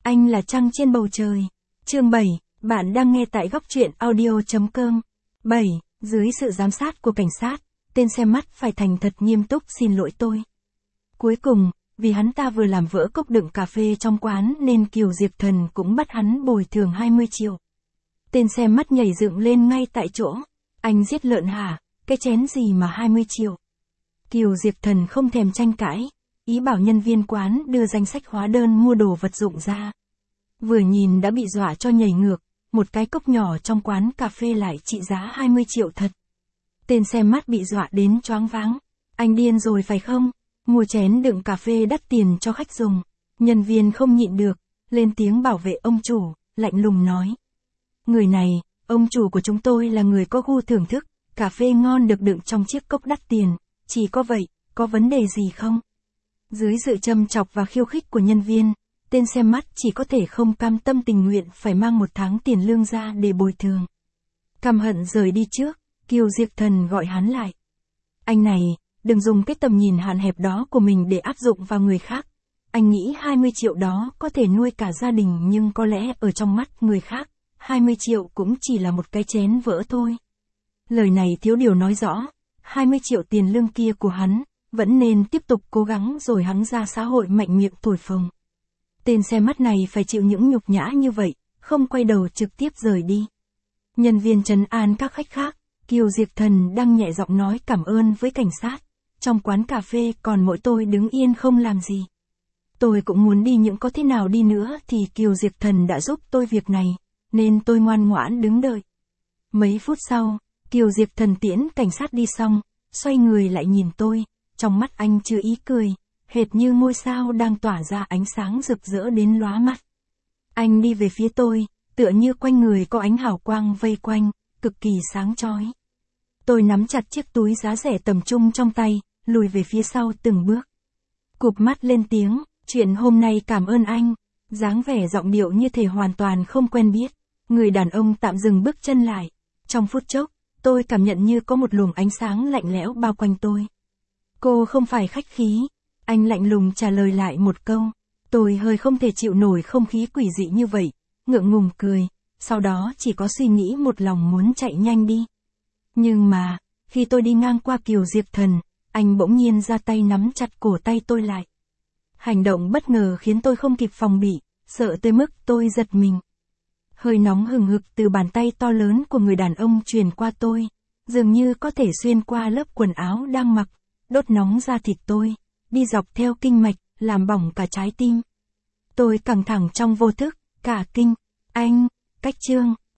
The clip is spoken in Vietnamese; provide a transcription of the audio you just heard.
Anh là trăng trên bầu trời. Chương 7, bạn đang nghe tại góc truyện audio.com. 7. Dưới sự giám sát của cảnh sát, tên xem mắt phải thành thật nghiêm túc xin lỗi tôi. Cuối cùng, vì hắn ta vừa làm vỡ cốc đựng cà phê trong quán nên Kiều Diệp Thần cũng bắt hắn bồi thường 20 triệu. Tên xem mắt nhảy dựng lên ngay tại chỗ. Anh giết lợn hả? Cái chén gì mà 20 triệu? Kiều Diệp Thần không thèm tranh cãi, ý bảo nhân viên quán đưa danh sách hóa đơn mua đồ vật dụng ra. Vừa nhìn đã bị dọa cho nhảy ngược, một cái cốc nhỏ trong quán cà phê lại trị giá 20 triệu thật. Tên xem mắt bị dọa đến choáng váng. Anh điên rồi phải không? Mua chén đựng cà phê đắt tiền cho khách dùng. Nhân viên không nhịn được, lên tiếng bảo vệ ông chủ, lạnh lùng nói. Người này, ông chủ của chúng tôi là người có gu thưởng thức, cà phê ngon được đựng trong chiếc cốc đắt tiền, chỉ có vậy, có vấn đề gì không? Dưới sự châm chọc và khiêu khích của nhân viên, tên xem mắt chỉ có thể không cam tâm tình nguyện phải mang 1 tháng tiền lương ra để bồi thường. Căm hận rời đi trước, Kiều Diệp Thần gọi hắn lại. Anh này, đừng dùng cái tầm nhìn hạn hẹp đó của mình để áp dụng vào người khác. Anh nghĩ 20 triệu đó có thể nuôi cả gia đình nhưng có lẽ ở trong mắt người khác, 20 triệu cũng chỉ là một cái chén vỡ thôi. Lời này thiếu điều nói rõ, 20 triệu tiền lương kia của hắn, vẫn nên tiếp tục cố gắng rồi hắn ra xã hội mạnh miệng thổi phồng. Tên xe mắt này phải chịu những nhục nhã như vậy, không quay đầu trực tiếp rời đi. Nhân viên trấn an các khách khác, Kiều Diệp Thần đang nhẹ giọng nói cảm ơn với cảnh sát. Trong quán cà phê còn mỗi tôi đứng yên không làm gì. Tôi cũng muốn đi nhưng có thế nào đi nữa thì Kiều Diệp Thần đã giúp tôi việc này, nên tôi ngoan ngoãn đứng đợi. Mấy phút sau, Kiều Diệp Thần tiễn cảnh sát đi xong, xoay người lại nhìn tôi, trong mắt anh chứa ý cười, hệt như ngôi sao đang tỏa ra ánh sáng rực rỡ đến lóa mắt. Anh đi về phía tôi, tựa như quanh người có ánh hào quang vây quanh, cực kỳ sáng chói. Tôi nắm chặt chiếc túi giá rẻ tầm trung trong tay, lùi về phía sau từng bước. Cụp mắt lên tiếng, chuyện hôm nay cảm ơn anh, dáng vẻ giọng điệu như thể hoàn toàn không quen biết. Người đàn ông tạm dừng bước chân lại. Trong phút chốc, tôi cảm nhận như có một luồng ánh sáng lạnh lẽo bao quanh tôi. Cô không phải khách khí. Anh lạnh lùng trả lời lại một câu. Tôi hơi không thể chịu nổi không khí quỷ dị như vậy, ngượng ngùng cười, sau đó chỉ có suy nghĩ một lòng muốn chạy nhanh đi. Nhưng mà, khi tôi đi ngang qua Kiều Diệp Thần, anh bỗng nhiên ra tay nắm chặt cổ tay tôi lại. Hành động bất ngờ khiến tôi không kịp phòng bị, sợ tới mức tôi giật mình. Hơi nóng hừng hực từ bàn tay to lớn của người đàn ông truyền qua tôi, dường như có thể xuyên qua lớp quần áo đang mặc, đốt nóng da thịt tôi, đi dọc theo kinh mạch, làm bỏng cả trái tim. Tôi căng thẳng trong vô thức, cả kinh. Anh, cách chương.